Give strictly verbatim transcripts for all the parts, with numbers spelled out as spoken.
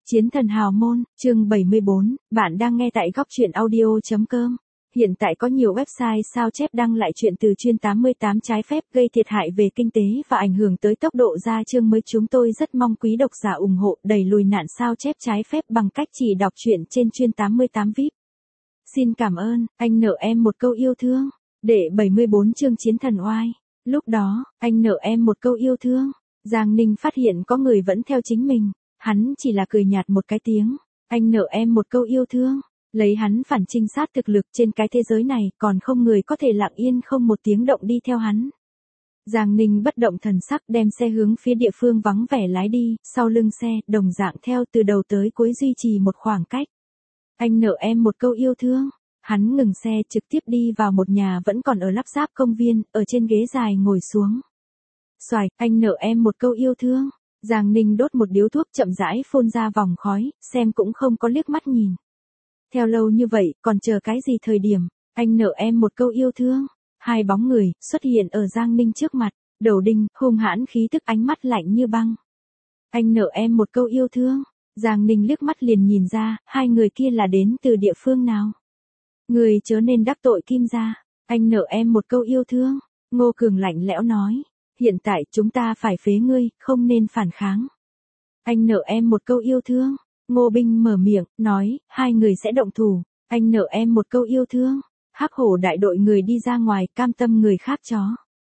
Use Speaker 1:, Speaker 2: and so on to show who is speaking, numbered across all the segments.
Speaker 1: Chiến thần hào môn, chương bảy mươi bốn, bạn đang nghe tại góc truyện audio.com. Hiện tại có nhiều website sao chép đăng lại chuyện từ chuyên tám mươi tám trái phép gây thiệt hại về kinh tế và ảnh hưởng tới tốc độ ra chương mới. Chúng tôi rất mong quý độc giả ủng hộ đẩy lùi nạn sao chép trái phép bằng cách chỉ đọc truyện trên chuyên tám mươi tám vi ai pi. Xin cảm ơn, anh nợ em một câu yêu thương. Đệ bảy mươi bốn chương Chiến thần oai. Lúc đó, anh nợ em một câu yêu thương. Giang Ninh phát hiện có người vẫn theo chính mình. Hắn chỉ là cười nhạt một cái tiếng. Anh nợ em một câu yêu thương. Lấy hắn phản trinh sát thực lực trên cái thế giới này còn không người có thể lặng yên không một tiếng động đi theo hắn. Giang Ninh bất động thần sắc đem xe hướng phía địa phương vắng vẻ lái đi, sau lưng xe, đồng dạng theo từ đầu tới cuối duy trì một khoảng cách. Anh nợ em một câu yêu thương. Hắn ngừng xe trực tiếp đi vào một nhà vẫn còn ở lắp ráp công viên, ở trên ghế dài ngồi xuống. Xoài, anh nợ em một câu yêu thương. Giang Ninh đốt một điếu thuốc chậm rãi phun ra vòng khói, xem cũng không có liếc mắt nhìn. Theo lâu như vậy, còn chờ cái gì thời điểm, anh nợ em một câu yêu thương. Hai bóng người, xuất hiện ở Giang Ninh trước mặt, đầu đinh, hung hãn khí tức ánh mắt lạnh như băng. Anh nợ em một câu yêu thương. Giang Ninh liếc mắt liền nhìn ra, hai người kia là đến từ địa phương nào. Người chớ nên đắc tội Kim gia. Anh nợ em một câu yêu thương. Ngô Cường lạnh lẽo nói. Hiện tại chúng ta phải phế ngươi, không nên phản kháng. Anh nợ em một câu yêu thương. Ngô Binh mở miệng, nói, hai người sẽ động thủ. Anh nợ em một câu yêu thương. Hắc Hổ đại đội người đi ra ngoài, cam tâm người khác chó.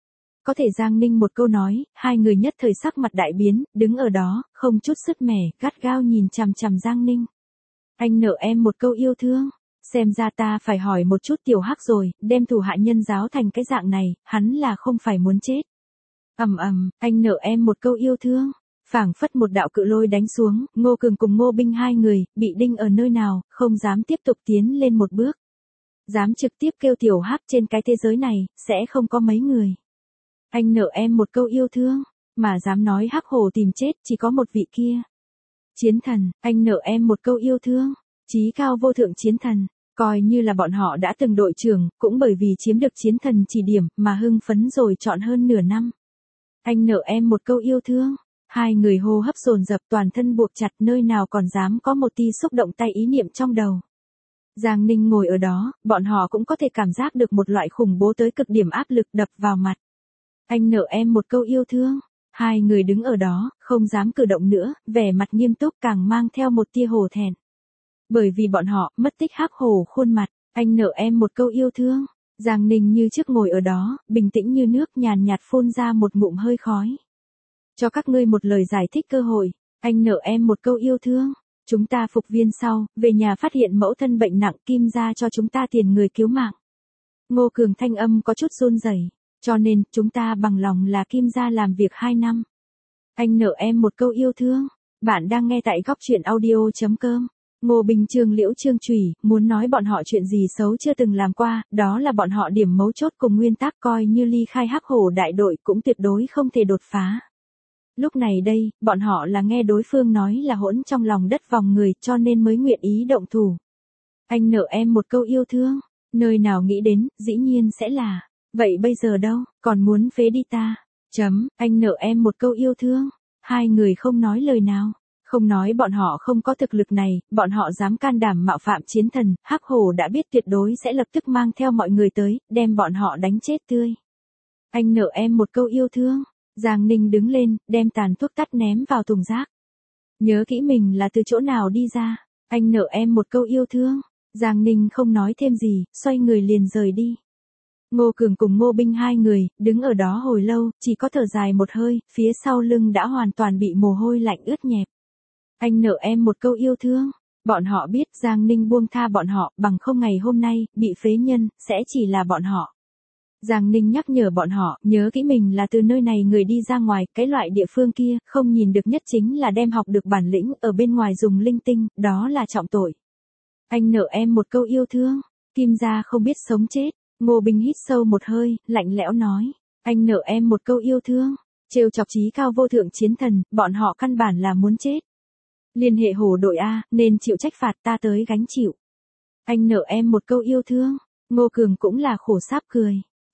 Speaker 1: Có thể Giang Ninh một câu nói, hai người nhất thời sắc mặt đại biến, đứng ở đó, không chút sứt mẻ, gắt gao nhìn chằm chằm Giang Ninh. Anh nợ em một câu yêu thương. Xem ra ta phải hỏi một chút Tiểu Hắc rồi, đem thủ hạ nhân giáo thành cái dạng này, hắn là không phải muốn chết. Ầm ầm, anh nợ em một câu yêu thương. Phảng phất một đạo cự lôi đánh xuống, Ngô Cường cùng Ngô Binh hai người, bị đinh ở nơi nào, không dám tiếp tục tiến lên một bước. Dám trực tiếp kêu Tiểu Hắc trên cái thế giới này, sẽ không có mấy người. Anh nợ em một câu yêu thương, mà dám nói Hắc Hổ tìm chết chỉ có một vị kia. Chiến thần, anh nợ em một câu yêu thương. Chí cao vô thượng chiến thần. Coi như là bọn họ đã từng đội trưởng, cũng bởi vì chiếm được chiến thần chỉ điểm mà hưng phấn rồi chọn hơn nửa năm. Anh nợ em một câu yêu thương. Hai người hô hấp dồn dập toàn thân buộc chặt nơi nào còn dám có một tia xúc động tay ý niệm trong đầu. Giang Ninh ngồi ở đó, bọn họ cũng có thể cảm giác được một loại khủng bố tới cực điểm áp lực đập vào mặt. Anh nợ em một câu yêu thương. Hai người đứng ở đó, không dám cử động nữa, vẻ mặt nghiêm túc càng mang theo một tia hổ thẹn. Bởi vì bọn họ mất tích Hắc Hổ khuôn mặt, anh nợ em một câu yêu thương. Giang Ninh như trước ngồi ở đó, bình tĩnh như nước nhàn nhạt phun ra một ngụm hơi khói. Cho các ngươi một lời giải thích cơ hội, anh nợ em một câu yêu thương. Chúng ta phục viên sau, về nhà phát hiện mẫu thân bệnh nặng, Kim gia cho chúng ta tiền người cứu mạng. Ngô Cường thanh âm có chút run rẩy, cho nên chúng ta bằng lòng là Kim gia làm việc hai năm. Anh nợ em một câu yêu thương. Bạn đang nghe tại góc truyện audio.com. Ngô Bình Trương Liễu Trương Chủy, muốn nói bọn họ chuyện gì xấu chưa từng làm qua, đó là bọn họ điểm mấu chốt cùng nguyên tắc coi như ly khai Hắc Hổ đại đội cũng tuyệt đối không thể đột phá. Lúc này đây, bọn họ là nghe đối phương nói là hỗn trong lòng đất vòng người cho nên mới nguyện ý động thủ. Anh nợ em một câu yêu thương, nơi nào nghĩ đến, dĩ nhiên sẽ là, vậy bây giờ đâu, còn muốn phế đi ta, chấm, anh nợ em một câu yêu thương, hai người không nói lời nào. Không nói bọn họ không có thực lực này, bọn họ dám can đảm mạo phạm chiến thần, Hắc Hổ đã biết tuyệt đối sẽ lập tức mang theo mọi người tới, đem bọn họ đánh chết tươi. Anh nợ em một câu yêu thương. Giang Ninh đứng lên, đem tàn thuốc tắt ném vào thùng rác. Nhớ kỹ mình là từ chỗ nào đi ra. Anh nợ em một câu yêu thương. Giang Ninh không nói thêm gì, xoay người liền rời đi. Ngô Cường cùng Ngô Binh hai người, đứng ở đó hồi lâu, chỉ có thở dài một hơi, phía sau lưng đã hoàn toàn bị mồ hôi lạnh ướt nhẹp. Anh nợ em một câu yêu thương. Bọn họ biết Giang Ninh buông tha bọn họ, bằng không ngày hôm nay, bị phế nhân, sẽ chỉ là bọn họ. Giang Ninh nhắc nhở bọn họ, nhớ kỹ mình là từ nơi này người đi ra ngoài, cái loại địa phương kia, không nhìn được nhất chính là đem học được bản lĩnh, ở bên ngoài dùng linh tinh, đó là trọng tội. Anh nợ em một câu yêu thương. Kim gia không biết sống chết. Ngô Bình hít sâu một hơi, lạnh lẽo nói. Anh nợ em một câu yêu thương. Trêu chọc chí cao vô thượng chiến thần, bọn họ căn bản là muốn chết. Liên hệ Hổ đội A, nên chịu trách phạt ta tới gánh chịu. Anh nợ em một câu yêu thương. Ngô Cường cũng là khổ sáp cười.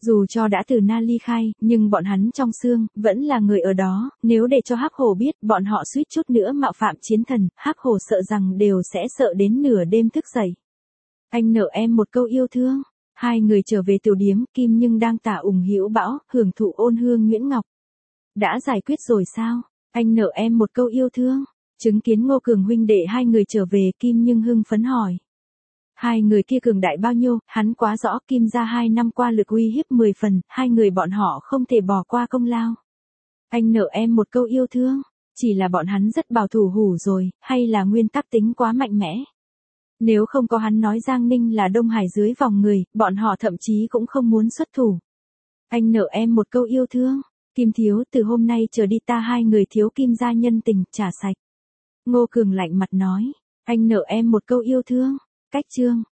Speaker 1: Dù cho đã từ Na ly khai, nhưng bọn hắn trong xương, vẫn là người ở đó, nếu để cho Hắc Hổ biết, bọn họ suýt chút nữa mạo phạm chiến thần, Hắc Hổ sợ rằng đều sẽ sợ đến nửa đêm thức dậy. Anh nợ em một câu yêu thương. Hai người trở về tiểu điếm, Kim nhưng đang tả ủng hữu bão, hưởng thụ ôn hương nhuyễn ngọc. Đã giải quyết rồi sao? Anh nợ em một câu yêu thương. Chứng kiến Ngô Cường huynh đệ hai người trở về, Kim nhưng hưng phấn hỏi. Hai người kia cường đại bao nhiêu, hắn quá rõ. Kim gia hai năm qua lực uy hiếp mười phần, hai người bọn họ không thể bỏ qua công lao. Anh nợ em một câu yêu thương. Chỉ là bọn hắn rất bảo thủ hủ rồi, hay là nguyên tắc tính quá mạnh mẽ. Nếu không có hắn nói Giang Ninh là Đông Hải dưới vòng người, bọn họ thậm chí cũng không muốn xuất thủ. Anh nợ em một câu yêu thương. Kim thiếu, từ hôm nay trở đi ta hai người thiếu Kim gia nhân tình, trả sạch. Ngô Cường lạnh mặt nói. Anh nợ em một câu yêu thương. Cách chương.